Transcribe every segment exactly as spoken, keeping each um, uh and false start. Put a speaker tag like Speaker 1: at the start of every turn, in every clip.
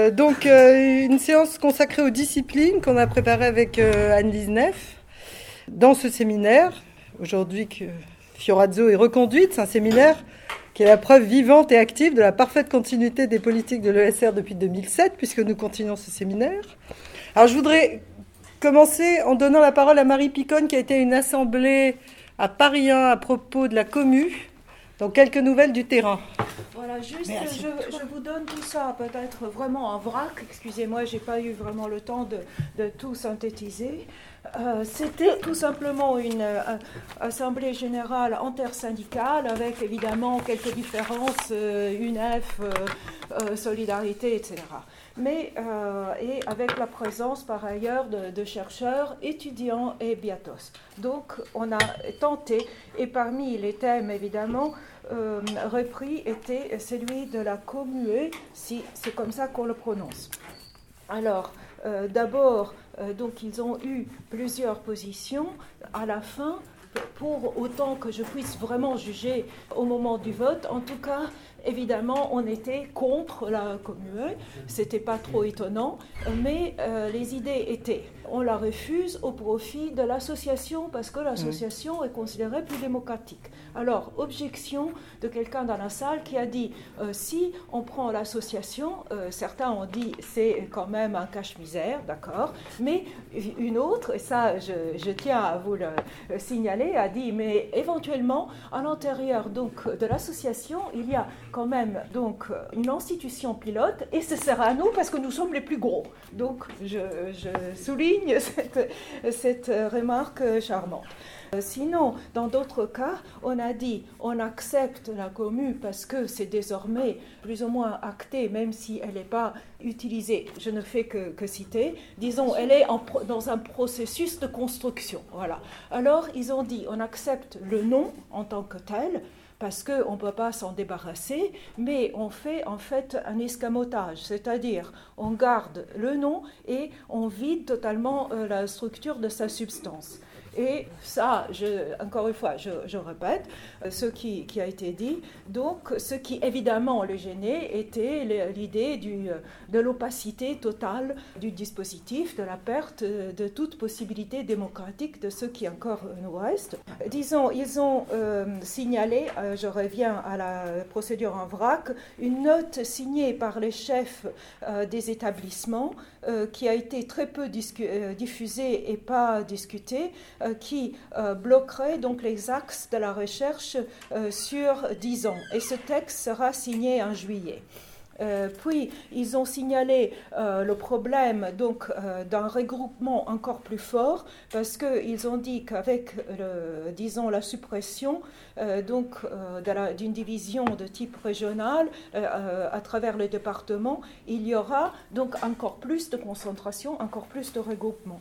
Speaker 1: Euh, donc, euh, une séance consacrée aux disciplines qu'on a préparée avec euh, Anne-Lise Neff. Dans ce séminaire, aujourd'hui que Fiorazzo est reconduite, c'est un séminaire qui est la preuve vivante et active de la parfaite continuité des politiques de l'E S R depuis deux mille sept, puisque nous continuons ce séminaire. Alors, je voudrais commencer en donnant la parole à Marie Piconne, qui a été à une assemblée à Paris un à propos de la commu. Donc, quelques nouvelles du terrain.
Speaker 2: Voilà, juste, je, je vous donne tout ça, peut-être vraiment en vrac. Excusez-moi, je n'ai pas eu vraiment le temps de, de tout synthétiser. Euh, c'était tout simplement une euh, assemblée générale intersyndicale avec évidemment quelques différences, euh, U N E F, euh, euh, Solidarité, et cetera. Mais euh, et avec la présence par ailleurs de, de chercheurs, étudiants et biatos. Donc on a tenté, et parmi les thèmes évidemment euh, repris était celui de la commue, si c'est comme ça qu'on le prononce. Alors, euh, d'abord, euh, donc ils ont eu plusieurs positions. À la fin, pour autant que je puisse vraiment juger au moment du vote, en tout cas, évidemment, on était contre la commune. C'était pas trop étonnant, mais euh, les idées étaient, on la refuse au profit de l'association parce que l'association est considérée plus démocratique. Alors, objection de quelqu'un dans la salle qui a dit euh, si on prend l'association, euh, certains ont dit c'est quand même un cache-misère, d'accord, mais une autre, et ça je, je tiens à vous le signaler, a dit mais éventuellement à l'intérieur donc de l'association il y a quand même donc une institution pilote et ce sera à nous parce que nous sommes les plus gros. Donc je, je souligne cette, cette remarque charmante. Sinon, dans d'autres cas, on a dit on accepte la commune parce que c'est désormais plus ou moins acté, même si elle n'est pas utilisée. Je ne fais que, que citer. Disons, elle est en, dans un processus de construction. Voilà. Alors, ils ont dit on accepte le nom en tant que tel, parce qu'on ne peut pas s'en débarrasser, mais on fait en fait un escamotage, c'est-à-dire on garde le nom et on vide totalement euh, la structure de sa substance. Et ça, je, encore une fois, je, je répète ce qui, qui a été dit. Donc, ce qui évidemment le gênait était l'idée du, de l'opacité totale du dispositif, de la perte de toute possibilité démocratique de ce qui encore nous reste. Disons, ils ont euh, signalé, euh, je reviens à la procédure en vrac, une note signée par les chefs euh, des établissements euh, qui a été très peu discu- euh, diffusée et pas discutée, qui euh, bloquerait donc les axes de la recherche euh, sur dix ans. Et ce texte sera signé en juillet. Euh, puis, ils ont signalé euh, le problème donc, euh, d'un regroupement encore plus fort, parce qu'ils ont dit qu'avec, le, disons, la suppression euh, donc, euh, de la, d'une division de type régional euh, à travers le département, il y aura donc encore plus de concentration, encore plus de regroupement.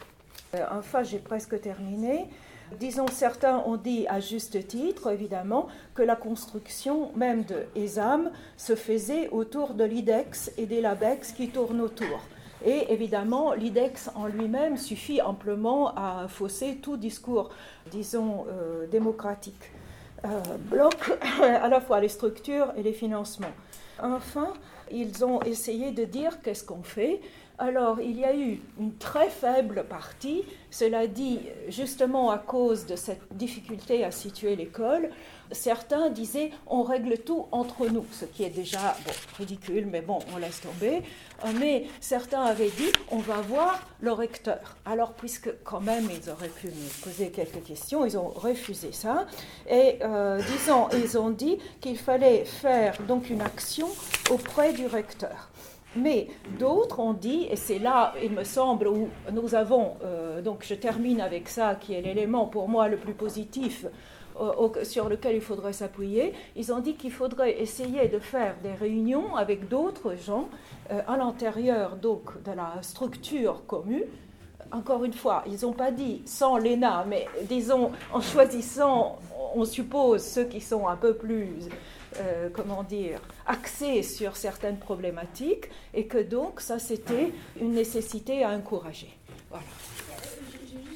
Speaker 2: Enfin, j'ai presque terminé. Disons, certains ont dit à juste titre, évidemment, que la construction même de E S A M se faisait autour de l'I D E X et des LABEX qui tournent autour. Et évidemment, l'I D E X en lui-même suffit amplement à fausser tout discours, disons, euh, démocratique. Euh, bloque à la fois les structures et les financements. Enfin, ils ont essayé de dire qu'est-ce qu'on fait. Alors, il y a eu une très faible partie, cela dit justement à cause de cette difficulté à situer l'école. Certains disaient on règle tout entre nous, ce qui est déjà bon, ridicule, mais bon, on laisse tomber. Mais certains avaient dit on va voir le recteur. Alors, puisque quand même ils auraient pu me poser quelques questions, ils ont refusé ça. Et euh, disons, ils ont dit qu'il fallait faire donc une action auprès du recteur. Mais d'autres ont dit, et c'est là, il me semble, où nous avons, euh, donc je termine avec ça, qui est l'élément pour moi le plus positif euh, au, sur lequel il faudrait s'appuyer, ils ont dit qu'il faudrait essayer de faire des réunions avec d'autres gens euh, à l'intérieur donc, de la structure commune. Encore une fois, ils n'ont pas dit sans l'E N A, mais disons en choisissant, on suppose, ceux qui sont un peu plus... Euh, comment dire, axé sur certaines problématiques et que donc ça c'était une nécessité à encourager. Voilà.
Speaker 3: J'ai juste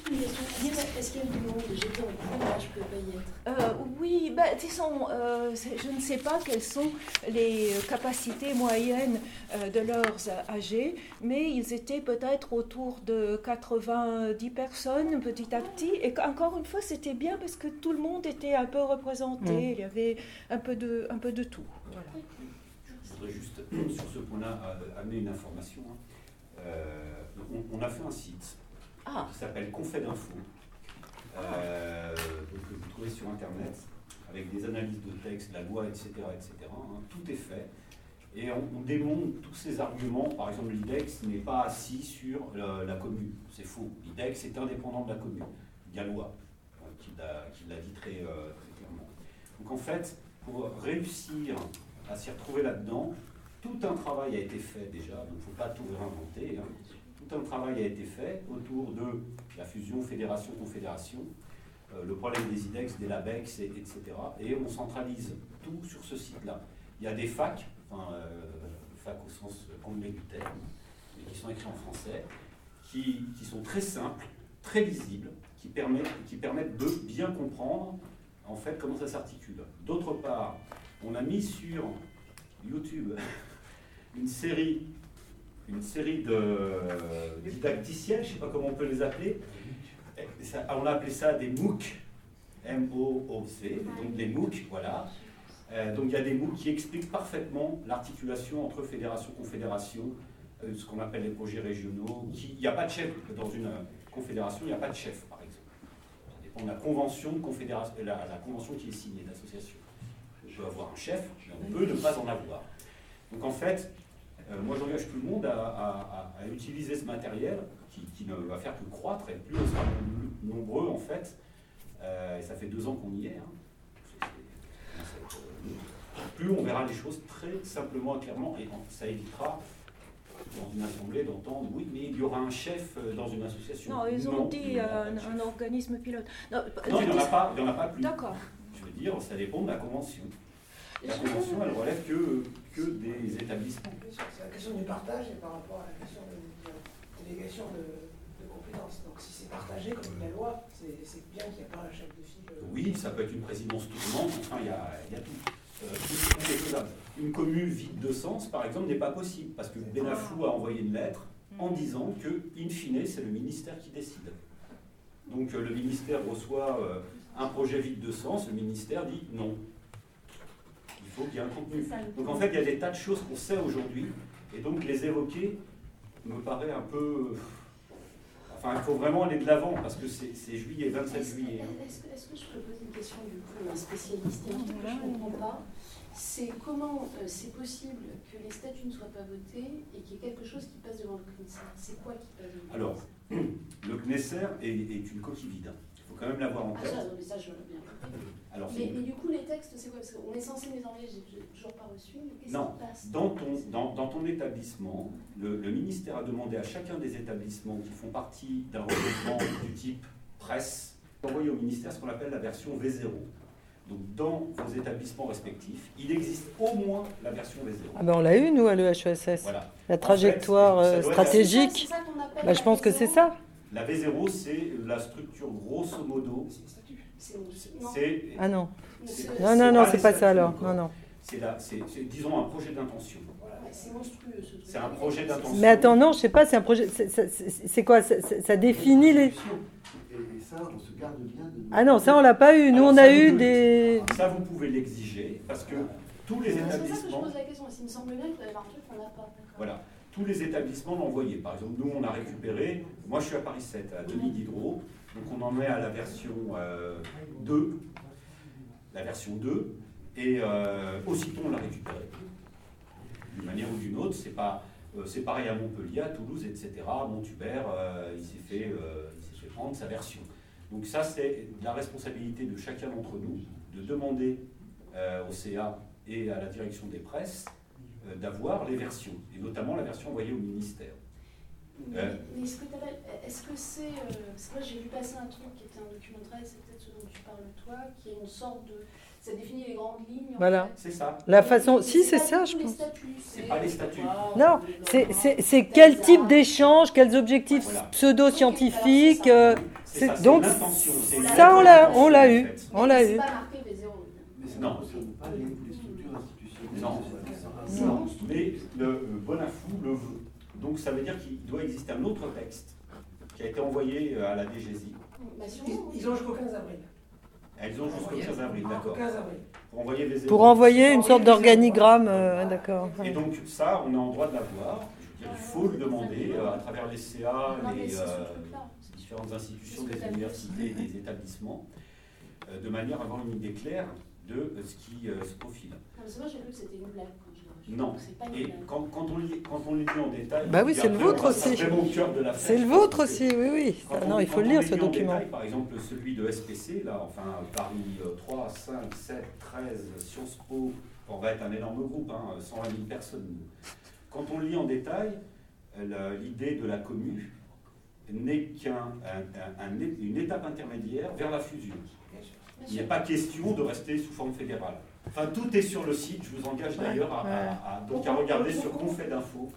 Speaker 3: Est-ce qu'il y a du monde? J'étais en cours, là, je ne peux pas y être.
Speaker 2: Euh, oui, bah, disons, euh, je ne sais pas quelles sont les capacités moyennes euh, de leurs âgés, mais ils étaient peut-être autour de quatre-vingt-dix personnes petit à petit. Et encore une fois, c'était bien parce que tout le monde était un peu représenté. Mmh. Il y avait un peu de, un peu de tout. Voilà.
Speaker 4: Je voudrais juste, sur ce point-là, amener une information. Euh, on, on a fait un site ah. qui s'appelle Confed-Info. Euh, donc, que vous trouvez sur Internet, avec des analyses de texte, la loi, et cetera, et cetera. Hein, tout est fait. Et on, on démontre tous ces arguments. Par exemple, l'I D E X n'est pas assis sur la, la commune. C'est faux. L'I D E X est indépendant de la commune. Gallois, euh, qui l'a dit très, euh, très clairement. Donc en fait, pour réussir à s'y retrouver là-dedans, tout un travail a été fait déjà. Donc il ne faut pas tout réinventer. Hein. Tout un travail a été fait autour de la fusion fédération-confédération, euh, le problème des I D E X, des LABEX, et, etc. Et on centralise tout sur ce site-là. Il y a des facs, enfin, euh, facs au sens anglais du terme, mais qui sont écrits en français, qui, qui sont très simples, très lisibles, qui permettent, qui permettent de bien comprendre en fait comment ça s'articule. D'autre part, on a mis sur YouTube une série une série de didacticiels, je ne sais pas comment on peut les appeler. Ça, on a appelé ça des MOOC, M O O C, donc des MOOC, voilà. Euh, donc il y a des MOOC qui expliquent parfaitement l'articulation entre fédération, confédération, euh, ce qu'on appelle les projets régionaux. Qui, il n'y a pas de chef dans une confédération, il n'y a pas de chef, par exemple. Ça dépend de la convention, de confédération, la, la convention qui est signée d'association. On peut avoir un chef, mais on peut ne pas en avoir. Donc en fait, Euh, moi, j'engage tout le monde à, à, à utiliser ce matériel qui, qui ne va faire que croître, et plus on sera nombreux, en fait. Euh, et ça fait deux ans qu'on y est. Hein. C'est, c'est, euh, plus on verra les choses très simplement et clairement, et ça évitera, dans une assemblée, d'entendre « oui, mais il y aura un chef dans une association ».
Speaker 2: Non, ils ont non, dit un, un organisme pilote. Non,
Speaker 4: non il n'y en, en a pas plus.
Speaker 2: D'accord.
Speaker 4: Je veux dire, ça dépend de la convention. La convention, elle relève que, que des établissements.
Speaker 5: C'est la question du partage et par rapport à la question de, de délégation de, de compétences. Donc si c'est partagé comme la loi, c'est, c'est bien qu'il n'y ait pas un chef de file.
Speaker 4: Oui, ça peut être une présidence tournante, enfin il y a, il y a tout. Euh, tout est faisable. Une commune vide de sens, par exemple, n'est pas possible, parce que Benafou a envoyé une lettre en disant que, in fine, c'est le ministère qui décide. Donc euh, le ministère reçoit euh, un projet vide de sens, le ministère dit non. Il faut qu'il y ait un contenu. Donc en fait, il y a des tas de choses qu'on sait aujourd'hui, et donc les évoquer me paraît un peu... Enfin, il faut vraiment aller de l'avant, parce que c'est, c'est juillet, vingt-sept juillet.
Speaker 3: Est-ce, est-ce que je peux poser une question du coup à un spécialiste? Et un truc que je ne comprends pas, c'est comment euh, c'est possible que les statuts ne soient pas votés et qu'il y ait quelque chose qui passe devant le C N E S E R? C'est quoi qui passe devant
Speaker 4: Alors, le C N E S E R est, est une coquille vide. Il faut quand même l'avoir en tête.
Speaker 3: Ah, ça, mais ça, je l'ai bien compris.
Speaker 4: Alors,
Speaker 3: mais, mais du coup, les textes, c'est quoi? Parce qu'on est censé les envoyer, j'ai, j'ai toujours pas reçu. Mais qu'est-ce
Speaker 4: non,
Speaker 3: qui passe
Speaker 4: dans ton, dans, dans ton établissement, le, le ministère a demandé à chacun des établissements qui font partie d'un regroupement du type presse d'envoyer au ministère ce qu'on appelle la version V zéro. Donc, dans vos établissements respectifs, il existe au moins la version V zéro.
Speaker 1: Ah ben on l'a eu, nous, à l'E H E S S.
Speaker 4: Voilà.
Speaker 1: La trajectoire
Speaker 4: en fait,
Speaker 1: stratégique.
Speaker 3: C'est ça, c'est ça qu'on appelle
Speaker 1: bah, je pense que c'est ça.
Speaker 4: La V zéro, c'est la structure grosso modo.
Speaker 3: C'est,
Speaker 4: c'est,
Speaker 1: ah non.
Speaker 4: C'est,
Speaker 1: non, non, non, c'est pas ça alors. Non, non.
Speaker 4: C'est, la, c'est, c'est, disons, un projet d'intention.
Speaker 3: C'est monstrueux ce truc.
Speaker 4: C'est un projet d'intention.
Speaker 1: Mais attends, non, je sais pas, c'est un projet. C'est, c'est, c'est quoi ça, ça définit les.
Speaker 6: Et ça, on se garde bien de...
Speaker 1: Ah non, ça on l'a pas eu. Nous, alors, on a eu des.
Speaker 4: Ça, vous pouvez l'exiger parce que tous les établissements. C'est
Speaker 3: ça que je pose la question. Il me semble bien qu'il y avait un truc qu'on n'a pas.
Speaker 4: Voilà. Tous les établissements l'ont envoyé. Par exemple, nous, on a récupéré. Moi, je suis à Paris sept, à Denis Diderot. Donc, on en est à la version euh, deux. La version deux. Et euh, aussitôt, on l'a récupéré. D'une manière ou d'une autre. C'est pas. Euh, c'est pareil à Montpellier, à Toulouse, et cetera. Monthubert, euh, il s'est fait, euh, il s'est fait prendre sa version. Donc ça, c'est la responsabilité de chacun d'entre nous de demander euh, au C A et à la direction des presses euh, d'avoir les versions, et notamment la version envoyée au ministère.
Speaker 3: Mais, euh, mais ce que est-ce que c'est... Euh, parce que moi, j'ai vu passer un truc qui était un document de c'est peut-être ce dont tu parles toi, qui est une sorte de... Ça définit les grandes lignes.
Speaker 1: Voilà.
Speaker 3: En fait.
Speaker 4: C'est ça.
Speaker 1: La façon. Si, c'est,
Speaker 3: c'est
Speaker 1: ça, je pense.
Speaker 3: Statuts,
Speaker 4: c'est, c'est pas les statuts.
Speaker 1: Non, c'est, c'est, c'est quel type d'échange, quels objectifs voilà. pseudo-scientifiques. Euh...
Speaker 4: C'est ça,
Speaker 1: donc
Speaker 4: c'est l'intention. C'est
Speaker 1: ça, on l'a, on l'a eu.
Speaker 4: En fait.
Speaker 1: On l'a
Speaker 3: C'est
Speaker 1: eu.
Speaker 3: pas marqué V zéro.
Speaker 6: Mais ça
Speaker 4: Non.
Speaker 6: ne concerne pas les, les structures institutionnelles.
Speaker 4: Non.
Speaker 6: C'est-
Speaker 4: Non, mais le euh, Bonafou le veut. Donc ça veut dire qu'il doit exister un autre texte qui a été envoyé euh, à la D G S I.
Speaker 3: Bah, si
Speaker 5: Ils,
Speaker 3: on-
Speaker 5: ils ont jusqu'au quinze avril.
Speaker 4: Elles ont jusqu'au quinze avril,
Speaker 5: Jusqu'au
Speaker 4: d'accord.
Speaker 5: quinze avril.
Speaker 4: Pour envoyer les
Speaker 1: Pour envoyer une sorte d'organigramme, euh, d'accord.
Speaker 4: Et donc ça, on est en droit de l'avoir. Je veux dire, il faut le demander euh, à travers les C A,
Speaker 3: Non, mais
Speaker 4: les
Speaker 3: c'est ce
Speaker 4: euh,
Speaker 3: truc-là.
Speaker 4: différentes institutions,
Speaker 3: C'est ce que
Speaker 4: des
Speaker 3: t'as dit.
Speaker 4: universités et des établissements, euh, de manière à avoir une idée claire de euh, ce qui euh, se profile.
Speaker 3: Non, mais c'est moi, j'ai cru que c'était une blague quand je l'ai reçu.
Speaker 4: Non.
Speaker 3: C'est pas une
Speaker 4: Et
Speaker 3: blague.
Speaker 4: quand, quand, on lit, quand on lit en détail...
Speaker 1: Bah oui,
Speaker 4: et
Speaker 1: c'est le
Speaker 4: après,
Speaker 1: vôtre
Speaker 4: on restera
Speaker 1: aussi.
Speaker 4: vraiment au cœur de l'affaire.
Speaker 1: C'est le vôtre aussi, oui, oui.
Speaker 4: Quand
Speaker 1: Ah
Speaker 4: on-
Speaker 1: non, il faut
Speaker 4: quand
Speaker 1: le
Speaker 4: on
Speaker 1: lire
Speaker 4: lit
Speaker 1: ce
Speaker 4: en
Speaker 1: document.
Speaker 4: détail, par exemple, celui de S P C, là, enfin, Paris euh, trois, cinq, sept, treize, Sciences Po, on va être un énorme groupe, hein, cent vingt mille personnes. Quand on lit en détail, euh, l'idée de la commune n'est qu'une un, un, un, une étape intermédiaire vers la fusion. Il n'est pas question de rester sous forme fédérale. Enfin, tout est sur le site, je vous engage d'ailleurs à, à, à, donc à regarder sur Confed.info,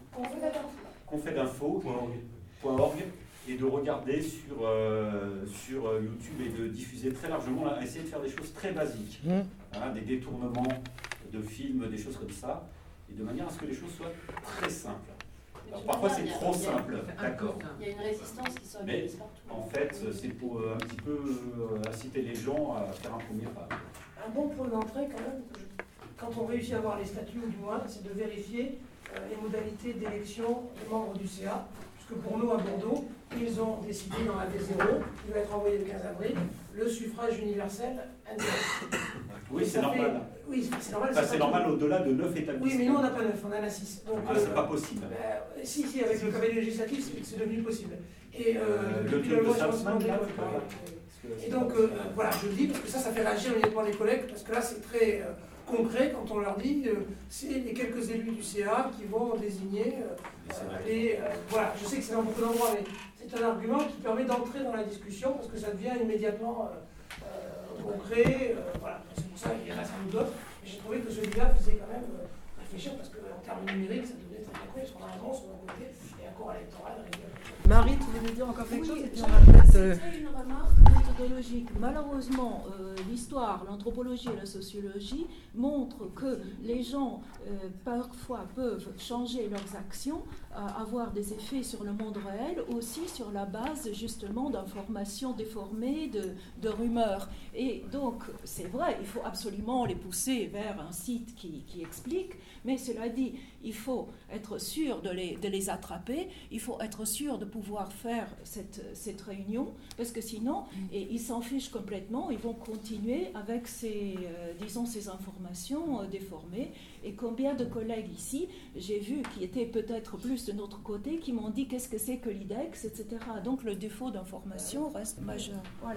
Speaker 4: confed.info point org et de regarder sur, euh, sur YouTube et de diffuser très largement, là, essayer de faire des choses très basiques,
Speaker 1: Mmh.
Speaker 4: hein, des détournements de films, des choses comme ça, et de manière à ce que les choses soient très simples.
Speaker 3: Mais
Speaker 4: Alors,
Speaker 3: tu
Speaker 4: parfois
Speaker 3: vois,
Speaker 4: c'est
Speaker 3: il y a-
Speaker 4: trop
Speaker 3: il y a-
Speaker 4: simple, d'accord.
Speaker 3: Il y a une résistance qui s'organise partout.
Speaker 4: En fait, c'est pour euh, un petit peu euh, inciter les gens à faire un premier pas.
Speaker 5: Un bon point d'entrée quand même, que je- quand on réussit à avoir les statuts ou du moins, c'est de vérifier euh, les modalités d'élection des membres du C A. Puisque pour nous à Bordeaux, ils ont décidé dans la V zéro, qui va être envoyé le quinze avril, le suffrage universel indirect.
Speaker 4: Oui,
Speaker 5: Et
Speaker 4: c'est
Speaker 5: ça
Speaker 4: normal.
Speaker 5: fait- Oui, c'est normal.
Speaker 4: Enfin,
Speaker 5: c'est
Speaker 4: c'est
Speaker 5: pas
Speaker 4: normal
Speaker 5: tout.
Speaker 4: au-delà de neuf établissements.
Speaker 5: Oui, mais nous on n'a pas neuf, on en a six. Donc,
Speaker 4: Ah,
Speaker 5: euh,
Speaker 4: c'est pas possible.
Speaker 5: euh, si, si, avec le cavalier législatif, c'est- c'est devenu possible. Et euh,
Speaker 4: Euh, le
Speaker 5: depuis
Speaker 4: truc
Speaker 5: la
Speaker 4: de
Speaker 5: loi sur le
Speaker 4: Salzman,
Speaker 5: demande
Speaker 4: là,
Speaker 5: d'école, voilà.
Speaker 4: Parce que
Speaker 5: Et donc, euh, voilà, je le dis parce que ça, ça fait réagir immédiatement les collègues, parce que là, c'est très euh, concret quand on leur dit euh, c'est les quelques élus du C A qui vont désigner euh,
Speaker 4: c'est vrai.
Speaker 5: les. euh, voilà, je sais que c'est dans beaucoup d'endroits, mais c'est un argument qui permet d'entrer dans la discussion parce que ça devient immédiatement euh, euh, concret. euh, voilà, c'est pour ça qu'il y en a sans doute d'autres. Mais j'ai trouvé que celui-là faisait quand même euh, réfléchir parce qu'en termes numériques, ça devenait très concret, parce qu'on a un grand sur un côté et un corps électoral.
Speaker 1: Marie, tu voulais dire encore quelque
Speaker 2: Oui,
Speaker 1: chose et puis
Speaker 2: je-
Speaker 1: on va peut-être, euh,
Speaker 2: C'était une remarque méthodologique. Malheureusement, euh, l'histoire, l'anthropologie et la sociologie montrent que les gens, euh, parfois, peuvent changer leurs actions, euh, avoir des effets sur le monde réel, aussi sur la base, justement, d'informations déformées, de, de rumeurs. Et donc, c'est vrai, il faut absolument les pousser vers un site qui, qui explique, mais cela dit, il faut être sûr de les, de les attraper, il faut être sûr de pouvoir faire cette, cette réunion, parce que sinon, et ils s'en fichent complètement, ils vont continuer avec ces, euh, disons, ces informations euh, déformées. Et combien de collègues ici, j'ai vu, qui étaient peut-être plus de notre côté, qui m'ont dit qu'est-ce que c'est que l'I D E X, et cetera. Donc le défaut d'information reste majeur. Voilà.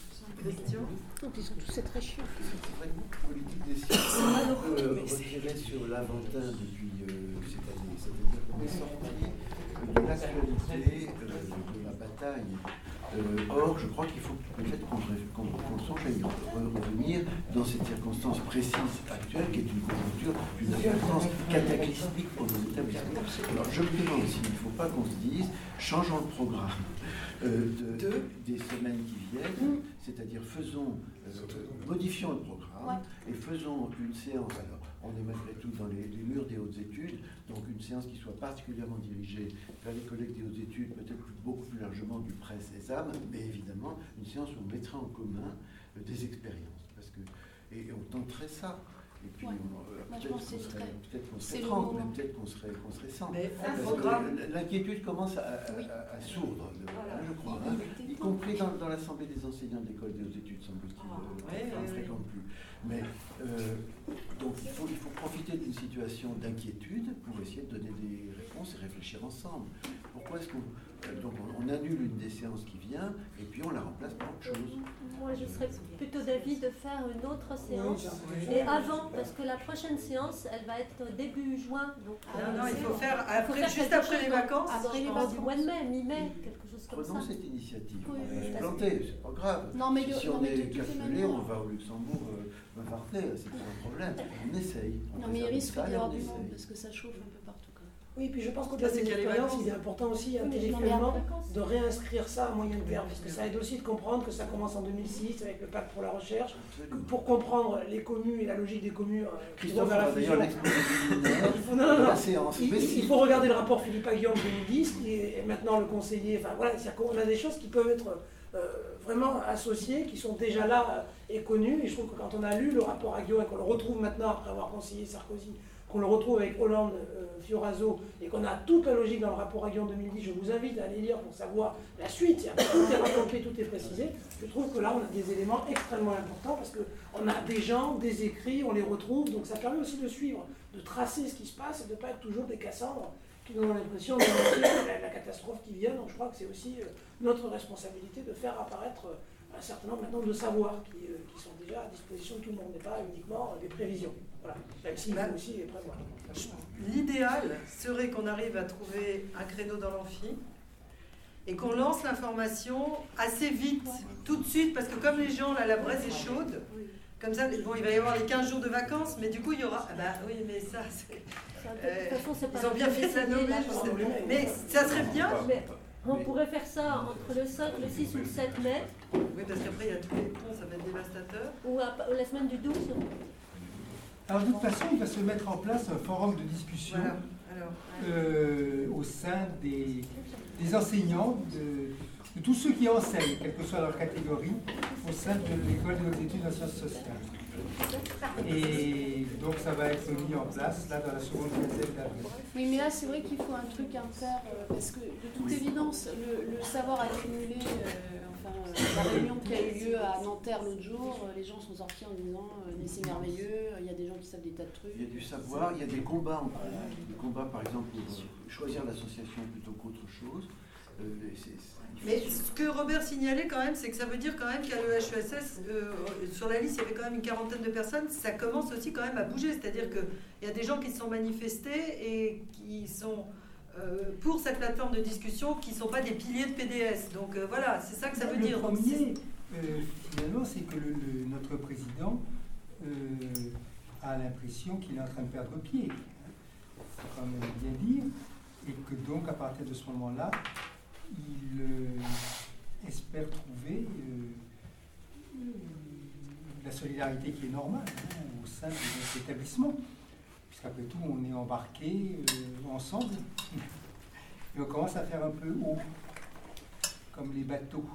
Speaker 7: Donc ils sont tous c'est très chiant.
Speaker 6: C'est une politique des sciences euh, retirée sur l'Aventin depuis euh, cette année. C'est-à-dire qu'on est sorti de l'actualité euh, de la bataille. Euh, or, je crois qu'il faut peut-être qu'on qu'on, qu'on songe à y revenir dans cette circonstance précise actuelle, qui est une conjoncture d'une importance cataclysmique pour nos établissements. Alors, je me demande s'il ne faut pas qu'on se dise, changeons le programme euh, de, de, des semaines qui viennent, c'est-à-dire faisons, euh, modifions le programme et faisons une séance. Alors, on est malgré tout dans les, les murs des hautes études, donc une séance qui soit particulièrement dirigée vers les collègues des hautes études, peut-être plus, beaucoup plus largement du prêt Sésame, mais évidemment une séance où on mettra en commun euh, des expériences. Parce que, et, et on tenterait ça. Et puis,
Speaker 3: Ouais.
Speaker 6: on, euh,
Speaker 3: Moi, je
Speaker 6: peut-être
Speaker 3: pense
Speaker 6: qu'on
Speaker 3: que c'est
Speaker 6: serait,
Speaker 3: très-
Speaker 6: peut-être qu'on
Speaker 3: c'est
Speaker 6: serait
Speaker 3: le
Speaker 6: trente,
Speaker 3: moment.
Speaker 6: mais peut-être qu'on serait, qu'on serait cent.
Speaker 1: Mais un
Speaker 6: Parce que
Speaker 1: programme.
Speaker 6: l'inquiétude commence à, à,
Speaker 3: Oui.
Speaker 6: à, à sourdre, de-
Speaker 3: Voilà.
Speaker 6: je crois,
Speaker 3: Il-
Speaker 6: hein,
Speaker 3: il était
Speaker 6: y compris dans, dans l'Assemblée des enseignants d'école des hautes études, semble-t-il,
Speaker 1: Ah,
Speaker 6: euh,
Speaker 1: ouais,
Speaker 6: enfin, on ne
Speaker 1: ouais,
Speaker 6: fréquente plus. Mais euh, donc il faut, il faut profiter d'une situation d'inquiétude pour essayer de donner des réponses et réfléchir ensemble. Pourquoi est-ce qu'on euh, donc on, on annule une des séances qui vient et puis on la remplace par autre chose?
Speaker 7: Moi, je serais plutôt d'avis de faire une autre séance. Et avant, parce que la prochaine séance, elle va être début juin. Donc,
Speaker 1: Non,
Speaker 7: euh,
Speaker 1: non, il faut
Speaker 7: c'est-
Speaker 1: faire,
Speaker 7: il faut
Speaker 1: après,
Speaker 7: faire
Speaker 1: juste
Speaker 7: quelque
Speaker 1: après
Speaker 7: chose
Speaker 1: les
Speaker 7: dans-
Speaker 1: vacances.
Speaker 7: Après les
Speaker 1: je
Speaker 7: vacances
Speaker 1: pense.
Speaker 7: du mois de mai, mi-mai, quelque chose comme
Speaker 6: Prenons
Speaker 7: ça.
Speaker 6: cette initiative.
Speaker 7: Oui,
Speaker 6: On va
Speaker 7: oui,
Speaker 6: se
Speaker 7: tout à
Speaker 6: planter, c'est pas grave.
Speaker 3: Non, mais
Speaker 6: si
Speaker 3: de-
Speaker 6: si
Speaker 3: non,
Speaker 6: on
Speaker 3: mais de
Speaker 6: est
Speaker 3: toutes les
Speaker 6: cassoulet,
Speaker 3: manières-
Speaker 6: on va au Luxembourg euh, bavarder, c'est pas un problème. On essaye. On
Speaker 3: Non, mais il
Speaker 6: réserve une
Speaker 3: risque
Speaker 6: salle
Speaker 3: d'y
Speaker 6: et
Speaker 3: avoir
Speaker 6: on
Speaker 3: du monde
Speaker 6: essaye.
Speaker 3: parce que ça chauffe un peu partout. Quand même.
Speaker 5: Oui, puis je pense qu'au-delà de l'expérience, il est important aussi intellectuellement de réinscrire ça à moyen terme, parce que ça aide aussi de comprendre que ça commence en deux mille six avec le pacte pour la recherche, que pour comprendre les communes et la logique des communes qui vont vers la fusion. Il faut, non, non, non. Il, il faut regarder le rapport Philippe Aghion de deux mille dix, qui est maintenant le conseiller. Enfin voilà, c'est-à-dire qu'on a des choses qui peuvent être euh, vraiment associées, qui sont déjà là euh, et connues. Et je trouve que quand on a lu le rapport Aghion et qu'on le retrouve maintenant après avoir conseillé Sarkozy, qu'on le retrouve avec Hollande, euh, Fioraso, et qu'on a toute la logique dans le rapport Aghion deux mille dix, je vous invite à aller lire pour savoir la suite, tout est raconté, tout est précisé. Je trouve que là, on a des éléments extrêmement importants, parce qu'on a des gens, des écrits, on les retrouve, donc ça permet aussi de suivre, de tracer ce qui se passe, et de ne pas être toujours des Cassandres qui donnent l'impression de la, la catastrophe qui vient. Donc je crois que c'est aussi euh, notre responsabilité de faire apparaître euh, un certain nombre maintenant de savoirs qui, euh, qui sont déjà à disposition de tout le monde, et pas uniquement euh, des prévisions. Voilà. Même s'il faut aussi les prévoir.
Speaker 1: L'idéal serait qu'on arrive à trouver un créneau dans l'amphi et qu'on lance l'information assez vite, tout de suite, parce que comme les gens, là, la braise est chaude, comme ça, bon, il va y avoir les quinze jours de vacances, mais du coup, il y aura... Ah bah oui, mais ça, c'est... Euh, ils ont bien fait de la nommer, mais ça serait bien...
Speaker 7: Mais on pourrait faire ça entre le cinq, le six ou le sept mai.
Speaker 1: Oui, parce qu'après, il y a tous les ponts, ça va être dévastateur.
Speaker 7: Ou à, la semaine du douze.
Speaker 8: Alors, de toute façon, il va se mettre en place un forum de discussion voilà. Alors, euh, au sein des, des enseignants, de, de tous ceux qui enseignent, quelle que soit leur catégorie, au sein de l'école des hautes études en sciences sociales. Et donc, ça va être mis en place, là, dans la seconde quinzaine d'avril.
Speaker 3: Oui, mais là, c'est vrai qu'il faut un truc à faire, euh, parce que, de toute évidence, le, le savoir accumulé... Euh, Enfin, euh, la réunion qui a eu lieu à Nanterre l'autre jour, euh, les gens sont sortis en disant euh, mais c'est merveilleux, il y a des gens qui savent des tas de trucs.
Speaker 6: Il y a du savoir, il y a des combats en voilà. Des combats par exemple pour euh, choisir l'association plutôt qu'autre chose. Euh, c'est, c'est
Speaker 1: mais ce que Robert signalait quand même, c'est que ça veut dire quand même qu'à l'E H E S S, euh, sur la liste il y avait quand même une quarantaine de personnes, ça commence aussi quand même à bouger, c'est-à-dire qu'il y a des gens qui se sont manifestés et qui sont... Euh, pour cette plateforme de discussion qui ne sont pas des piliers de P D S. Donc euh, voilà, c'est ça que ça veut
Speaker 8: le
Speaker 1: dire.
Speaker 8: Le premier, euh, finalement, c'est que le, le, notre président euh, a l'impression qu'il est en train de perdre pied. Il faut quand même bien dire. Et que donc, à partir de ce moment-là, il euh, espère trouver euh, la solidarité qui est normale hein, au sein de notre établissement. Après tout, on est embarqués euh, ensemble et on commence à faire un peu haut, comme les bateaux.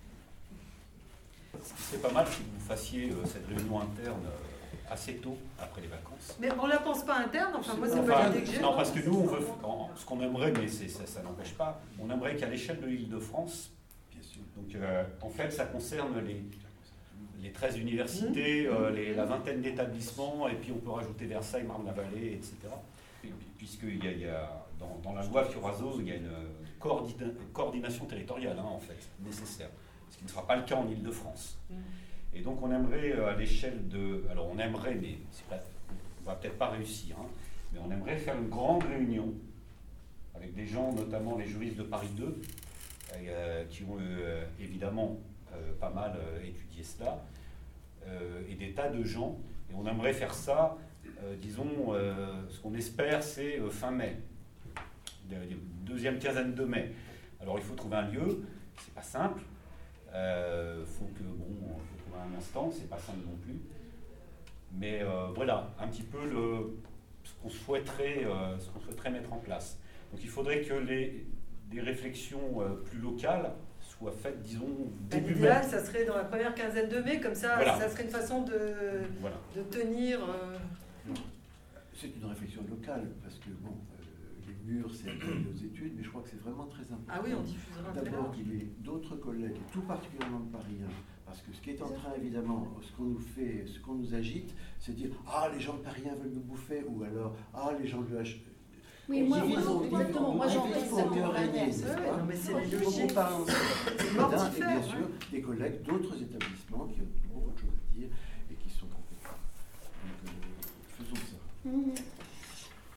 Speaker 4: C'est pas mal si vous fassiez euh, cette réunion interne euh, assez tôt après les vacances.
Speaker 1: Mais on ne la pense pas interne, enfin moi c'est
Speaker 4: enfin,
Speaker 1: pas l'idée que j'ai.
Speaker 4: Non, parce que nous, on veut, ce qu'on aimerait, mais c'est, ça, ça n'empêche pas, on aimerait qu'à l'échelle de l'Île-de-France, bien sûr. Donc euh, en fait, ça concerne les... les treize universités, mmh. euh, les, la vingtaine d'établissements, et puis on peut rajouter Versailles, Marne-la-Vallée, et cetera. Puisqu'il y a, il y a dans, dans la loi Fioraso, il y a une coordina, coordination territoriale, hein, en fait, nécessaire. Ce qui ne sera pas le cas en Île-de-France. Mmh. Et donc on aimerait à l'échelle de... Alors on aimerait, mais c'est pas, on ne va peut-être pas réussir, hein, mais on aimerait faire une grande réunion avec des gens, notamment les juristes de Paris deux, euh, qui ont euh, évidemment... Euh, pas mal euh, étudier cela, euh, et des tas de gens. Et on aimerait faire ça, euh, disons, euh, ce qu'on espère, c'est euh, fin mai, deuxième quinzaine de mai. Alors il faut trouver un lieu, c'est pas simple. Euh, faut que bon, faut trouver un instant, c'est pas simple non plus. Mais euh, voilà, un petit peu le, ce qu'on souhaiterait, euh, ce qu'on souhaiterait mettre en place. Donc il faudrait que les des réflexions euh, plus locales soit faite, disons, début mai.
Speaker 1: L'idéal, ça serait dans la première quinzaine de mai, comme ça,
Speaker 4: voilà.
Speaker 1: Ça serait une façon de, voilà. de tenir... Euh...
Speaker 6: C'est une réflexion locale, parce que, bon, euh, les murs, c'est aux études, mais je crois que c'est vraiment très important.
Speaker 1: Ah oui, on diffusera très
Speaker 6: d'abord qu'il y ait d'autres collègues, et tout particulièrement de Paris, hein, parce que ce qui est en train, évidemment, ce qu'on nous fait, ce qu'on nous agite, c'est dire « Ah, les gens de Paris veulent nous bouffer » ou alors « Ah, les gens de l'E H E.
Speaker 3: Oui, moi, moi, exactement. Moi, j'en fais ça.
Speaker 1: Non, mais c'est les logiques.
Speaker 6: C'est mortifère. Et bien sûr, des collègues d'autres établissements qui ont beaucoup de choses à dire et qui sont compétents. Donc, euh, faisons ça. Mmh.